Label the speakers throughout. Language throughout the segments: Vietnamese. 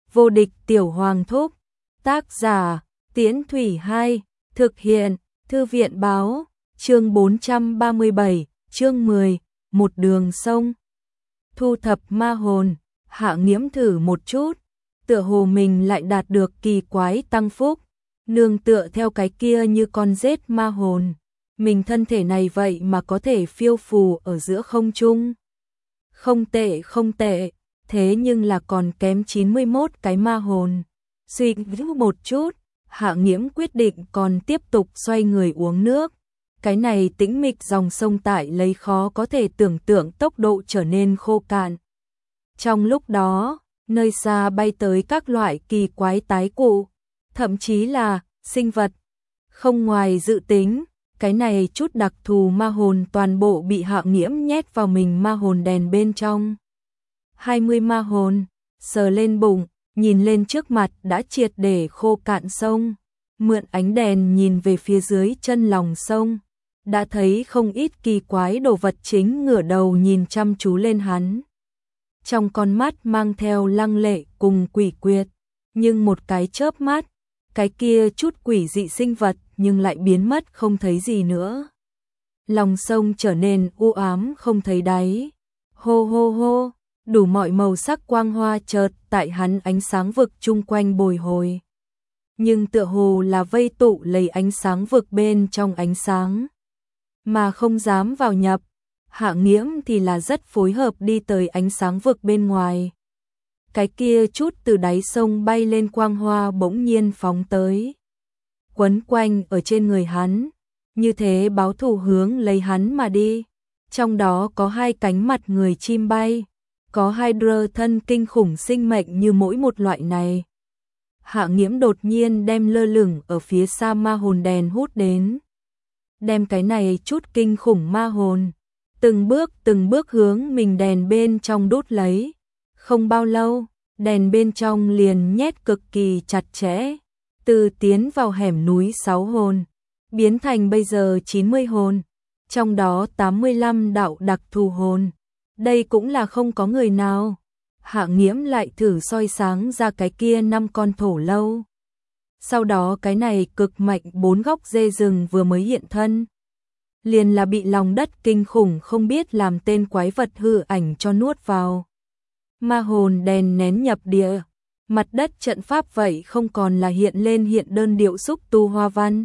Speaker 1: Vô địch tiểu hoàng thúc. Tác giả, Tiễn Thủy 2, thực hiện, Thư viện báo, chương 437, chương 10, một đường sông. Thu thập ma hồn, Hạ Nghiễm thử một chút, tựa hồ mình lại đạt được kỳ quái tăng phúc, nương tựa theo cái kia như con rết ma hồn. Mình thân thể này vậy mà có thể phiêu phù ở giữa không trung. Không tệ không tệ, thế nhưng là còn kém 91 cái ma hồn. Suy nghĩ một chút, Hạ Nghiễm quyết định còn tiếp tục xoay người uống nước. Cái này tĩnh mịch dòng sông tại lấy khó có thể tưởng tượng tốc độ trở nên khô cạn. Trong lúc đó, nơi xa bay tới các loại kỳ quái tái cụ, thậm chí là sinh vật. Không ngoài dự tính, cái này chút đặc thù ma hồn toàn bộ bị Hạ Nghiễm nhét vào mình ma hồn đèn bên trong. 20 ma hồn, sờ lên bụng, nhìn lên trước mặt đã triệt để khô cạn sông, mượn ánh đèn nhìn về phía dưới chân lòng sông, đã thấy không ít kỳ quái đồ vật chính ngửa đầu nhìn chăm chú lên hắn. Trong con mắt mang theo lăng lệ cùng quỷ quyệt, nhưng một cái chớp mắt, cái kia chút quỷ dị sinh vật nhưng lại biến mất không thấy gì nữa. Lòng sông trở nên u ám không thấy đáy. Hô hô hô, đủ mọi màu sắc quang hoa chợt tại hắn ánh sáng vực chung quanh bồi hồi. Nhưng tựa hồ là vây tụ lấy ánh sáng vực bên trong ánh sáng, mà không dám vào nhập. Hạ Nghiễm thì là rất phối hợp đi tới ánh sáng vực bên ngoài. Cái kia chút từ đáy sông bay lên quang hoa bỗng nhiên phóng tới, quấn quanh ở trên người hắn, như thế báo thù hướng lấy hắn mà đi. Trong đó có hai cánh mặt người chim bay, có hai đơ thân kinh khủng sinh mệnh như mỗi một loại này. Hạ Nghiễm đột nhiên đem lơ lửng ở phía xa ma hồn đèn hút đến, đem cái này chút kinh khủng ma hồn từng bước hướng mình đèn bên trong đút lấy. Không bao lâu, đèn bên trong liền nhét cực kỳ chặt chẽ, từ tiến vào hẻm núi 6 hồn, biến thành bây giờ 90 hồn, trong đó 85 đạo đặc thù hồn. Đây cũng là không có người nào. Hạ Nghiễm lại thử soi sáng ra cái kia 5 con thổ lâu. Sau đó cái này cực mạnh 4 góc dê rừng vừa mới hiện thân, liền là bị lòng đất kinh khủng không biết làm tên quái vật hư ảnh cho nuốt vào. Ma hồn đèn nén nhập địa, mặt đất trận pháp vậy không còn là hiện đơn điệu xúc tu hoa văn,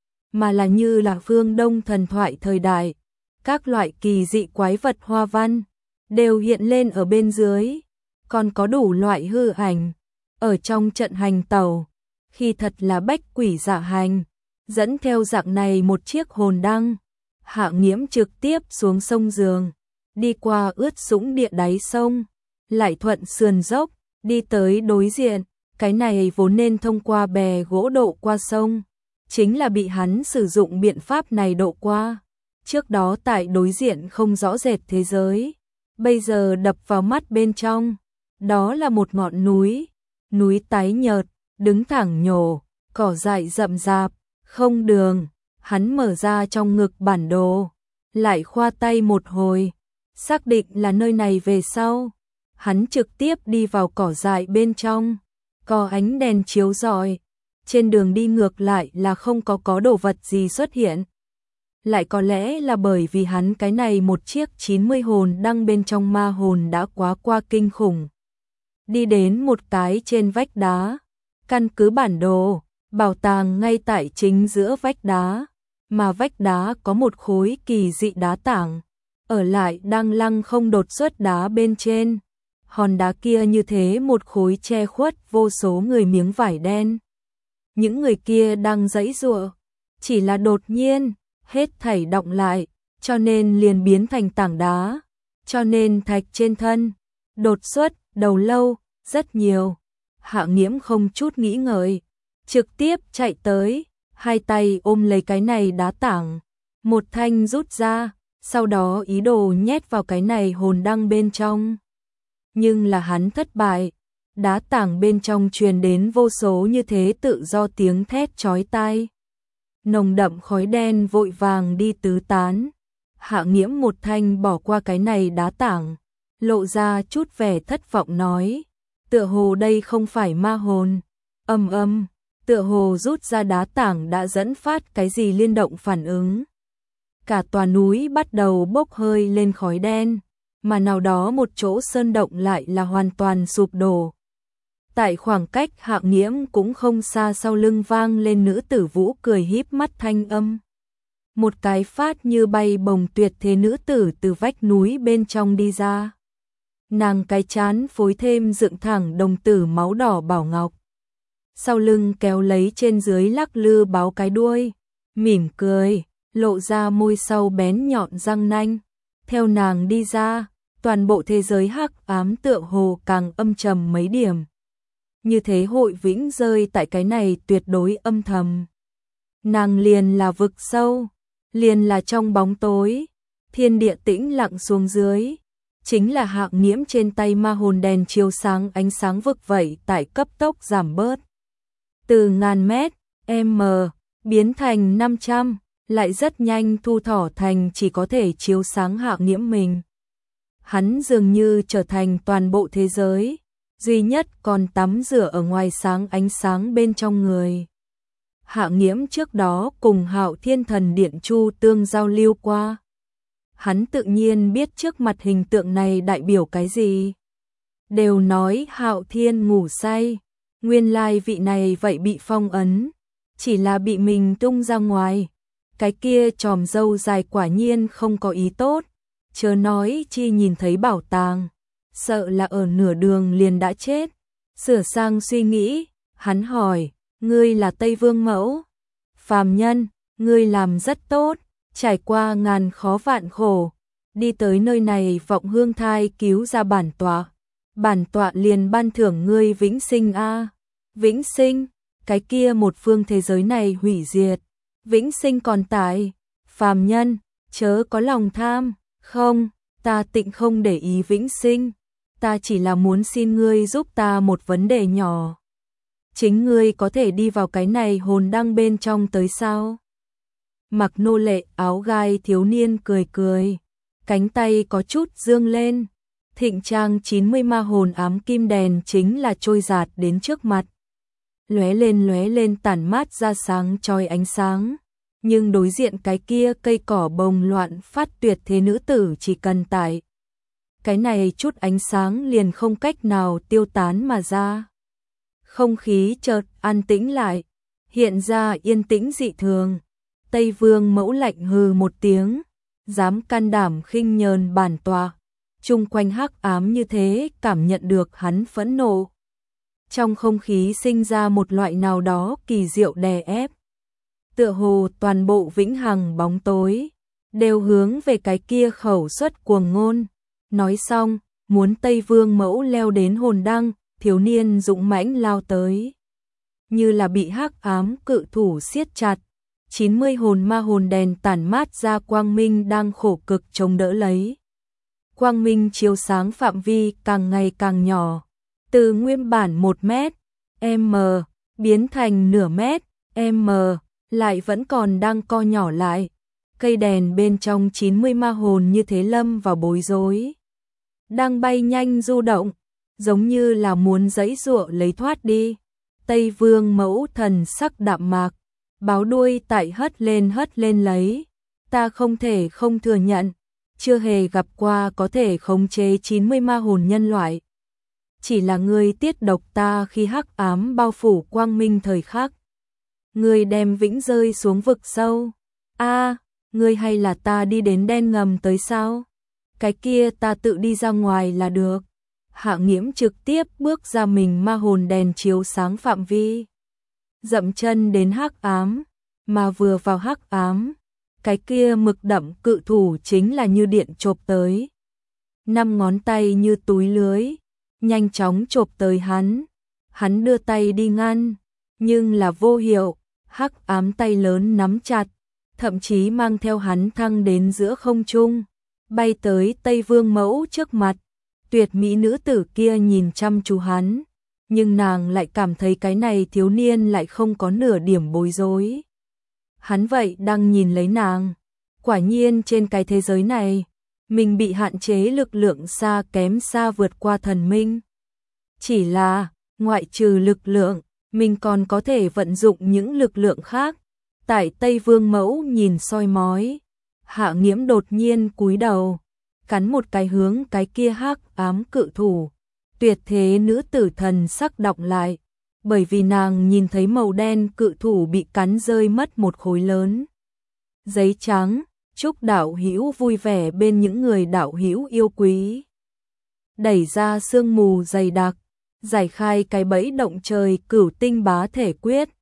Speaker 1: mà là như là phương Đông thần thoại thời đại, các loại kỳ dị quái vật hoa văn đều hiện lên ở bên dưới, còn có đủ loại hư ảnh ở trong trận hành tẩu, khi thật là bách quỷ dạ hành, dẫn theo dạng này một chiếc hồn đăng. Hạ Nghiễm trực tiếp xuống sông Giường, đi qua ướt sũng địa đáy sông, lại thuận sườn dốc, đi tới đối diện. Cái này vốn nên thông qua bè gỗ độ qua sông, chính là bị hắn sử dụng biện pháp này độ qua. Trước đó tại đối diện không rõ rệt thế giới, bây giờ đập vào mắt bên trong, đó là một ngọn núi, núi tái nhợt, đứng thẳng nhổ, cỏ dại rậm rạp, không đường. Hắn mở ra trong ngực bản đồ, lại khoa tay một hồi, xác định là nơi này về sau. Hắn trực tiếp đi vào cỏ dại bên trong, có ánh đèn chiếu rọi. Trên đường đi ngược lại là không có đồ vật gì xuất hiện. Lại có lẽ là bởi vì hắn cái này một chiếc 90 hồn đăng bên trong ma hồn đã quá qua kinh khủng. Đi đến một cái trên vách đá, căn cứ bản đồ, bảo tàng ngay tại chính giữa vách đá, mà vách đá có một khối kỳ dị đá tảng, ở lại đang lăng không đột xuất đá bên trên. Hòn đá kia như thế một khối che khuất vô số người miếng vải đen. Những người kia đang giãy giụa, chỉ là đột nhiên, hết thảy động lại, cho nên liền biến thành tảng đá, cho nên thạch trên thân, đột xuất, đầu lâu, rất nhiều. Hạ Nghiễm không chút nghĩ ngợi, trực tiếp chạy tới, hai tay ôm lấy cái này đá tảng, một thanh rút ra, sau đó ý đồ nhét vào cái này hồn đăng bên trong. Nhưng là hắn thất bại, đá tảng bên trong truyền đến vô số như thế tự do tiếng thét chói tai. Nồng đậm khói đen vội vàng đi tứ tán. Hạ Nghiễm một thanh bỏ qua cái này đá tảng, lộ ra chút vẻ thất vọng nói, Tựa hồ đây không phải ma hồn. Tựa hồ rút ra đá tảng đã dẫn phát cái gì liên động phản ứng. Cả tòa núi bắt đầu bốc hơi lên khói đen, mà nào đó một chỗ sơn động lại là hoàn toàn sụp đổ. Tại khoảng cách Hạng Nghiễm cũng không xa, sau lưng vang lên nữ tử Vũ cười híp mắt thanh âm. Một cái phát như bay bồng tuyệt thế nữ tử từ vách núi bên trong đi ra. Nàng cái chán phối thêm dựng thẳng đồng tử máu đỏ bảo ngọc. Sau lưng kéo lấy trên dưới lắc lư báo cái đuôi, mỉm cười, lộ ra môi sau bén nhọn răng nanh. Theo nàng đi ra, toàn bộ thế giới hắc ám tựa hồ càng âm trầm mấy điểm. Như thế Hội Vĩnh rơi tại cái này tuyệt đối âm thầm. Nàng liền là vực sâu, liền là trong bóng tối, thiên địa tĩnh lặng xuống dưới. Chính là Hạng Nghiễm trên tay ma hồn đèn chiếu sáng ánh sáng vực vậy tại cấp tốc giảm bớt. Từ ngàn mét, m, biến thành 500, lại rất nhanh thu thỏ thành chỉ có thể chiếu sáng Hạng Nghiễm mình. Hắn dường như trở thành toàn bộ thế giới, duy nhất còn tắm rửa ở ngoài sáng ánh sáng bên trong người. Hạng Nghiễm trước đó cùng Hạo Thiên Thần Điện Chu Tương giao lưu qua. Hắn tự nhiên biết trước mặt hình tượng này đại biểu cái gì. Đều nói Hạo Thiên ngủ say, nguyên lai vị này vậy bị phong ấn, chỉ là bị mình tung ra ngoài. Cái kia chòm râu dài quả nhiên không có ý tốt, chớ nói chi nhìn thấy bảo tàng, sợ là ở nửa đường liền đã chết. Sửa sang suy nghĩ, hắn hỏi, ngươi là Tây Vương Mẫu? Phàm nhân, ngươi làm rất tốt, trải qua ngàn khó vạn khổ, đi tới nơi này vọng hương thai cứu ra bản tọa liền ban thưởng ngươi vĩnh sinh a. Vĩnh sinh, cái kia một phương thế giới này hủy diệt, vĩnh sinh còn tại. Phàm nhân, chớ có lòng tham, không, ta tịnh không để ý vĩnh sinh, ta chỉ là muốn xin ngươi giúp ta một vấn đề nhỏ. Chính ngươi có thể đi vào cái này hồn đăng bên trong tới sao? Mặc nô lệ áo gai thiếu niên cười cười, cánh tay có chút dương lên. Thịnh trang 90 ma hồn ám kim đèn chính là trôi giạt đến trước mặt. Lóe lên tản mát ra sáng chói ánh sáng. Nhưng đối diện cái kia cây cỏ bồng loạn phát tuyệt thế nữ tử chỉ cần tại cái này chút ánh sáng liền không cách nào tiêu tán mà ra. Không khí chợt an tĩnh lại, hiện ra yên tĩnh dị thường. Tây Vương Mẫu lạnh hừ một tiếng, dám can đảm khinh nhờn bản tọa. Chung quanh hắc ám như thế cảm nhận được hắn phẫn nộ. Trong không khí sinh ra một loại nào đó kỳ diệu đè ép. Tựa hồ toàn bộ vĩnh hằng bóng tối đều hướng về cái kia khẩu xuất cuồng ngôn. Nói xong, muốn Tây Vương Mẫu leo đến hồn đăng, thiếu niên dũng mãnh lao tới. Như là bị hắc ám cự thủ siết chặt, 90 hồn ma hồn đèn tản mát ra quang minh đang khổ cực chống đỡ lấy. Quang minh chiếu sáng phạm vi càng ngày càng nhỏ, từ nguyên bản 1 mét, m, biến thành nửa mét, m, lại vẫn còn đang co nhỏ lại. Cây đèn bên trong 90 ma hồn như thế lâm vào bối rối. Đang bay nhanh du động, giống như là muốn giãy giụa lấy thoát đi. Tây Vương Mẫu thần sắc đạm mạc, báo đuôi tại hất lên lấy. Ta không thể không thừa nhận, chưa hề gặp qua có thể khống chế 90 ma hồn nhân loại. Chỉ là ngươi tiết độc ta khi hắc ám bao phủ quang minh thời khắc. Ngươi đem vĩnh rơi xuống vực sâu. A, ngươi hay là ta đi đến đen ngầm tới sao? Cái kia ta tự đi ra ngoài là được. Hạng Nghiễm trực tiếp bước ra mình ma hồn đèn chiếu sáng phạm vi. Dậm chân đến hắc ám, mà vừa vào hắc ám, cái kia mực đậm cự thủ chính là như điện chộp tới. 5 ngón tay như túi lưới, nhanh chóng chộp tới hắn. Hắn đưa tay đi ngăn, nhưng là vô hiệu, hắc ám tay lớn nắm chặt, thậm chí mang theo hắn thăng đến giữa không trung, bay tới Tây Vương Mẫu trước mặt. Tuyệt mỹ nữ tử kia nhìn chăm chú hắn, nhưng nàng lại cảm thấy cái này thiếu niên lại không có nửa điểm bối rối. Hắn vậy đang nhìn lấy nàng. Quả nhiên trên cái thế giới này, mình bị hạn chế lực lượng xa kém xa vượt qua thần minh. Chỉ là, ngoại trừ lực lượng, mình còn có thể vận dụng những lực lượng khác. Tại Tây Vương Mẫu nhìn soi mói, Hạ Nghiễm đột nhiên cúi đầu, cắn một cái hướng cái kia hắc ám cự thủ. Tuyệt thế nữ tử thần sắc đọng lại, bởi vì nàng nhìn thấy màu đen cự thủ bị cắn rơi mất một khối lớn giấy trắng. Chúc đạo hữu vui vẻ bên những người đạo hữu yêu quý. Đẩy ra sương mù dày đặc, giải khai cái bẫy động trời cửu tinh bá thể quyết.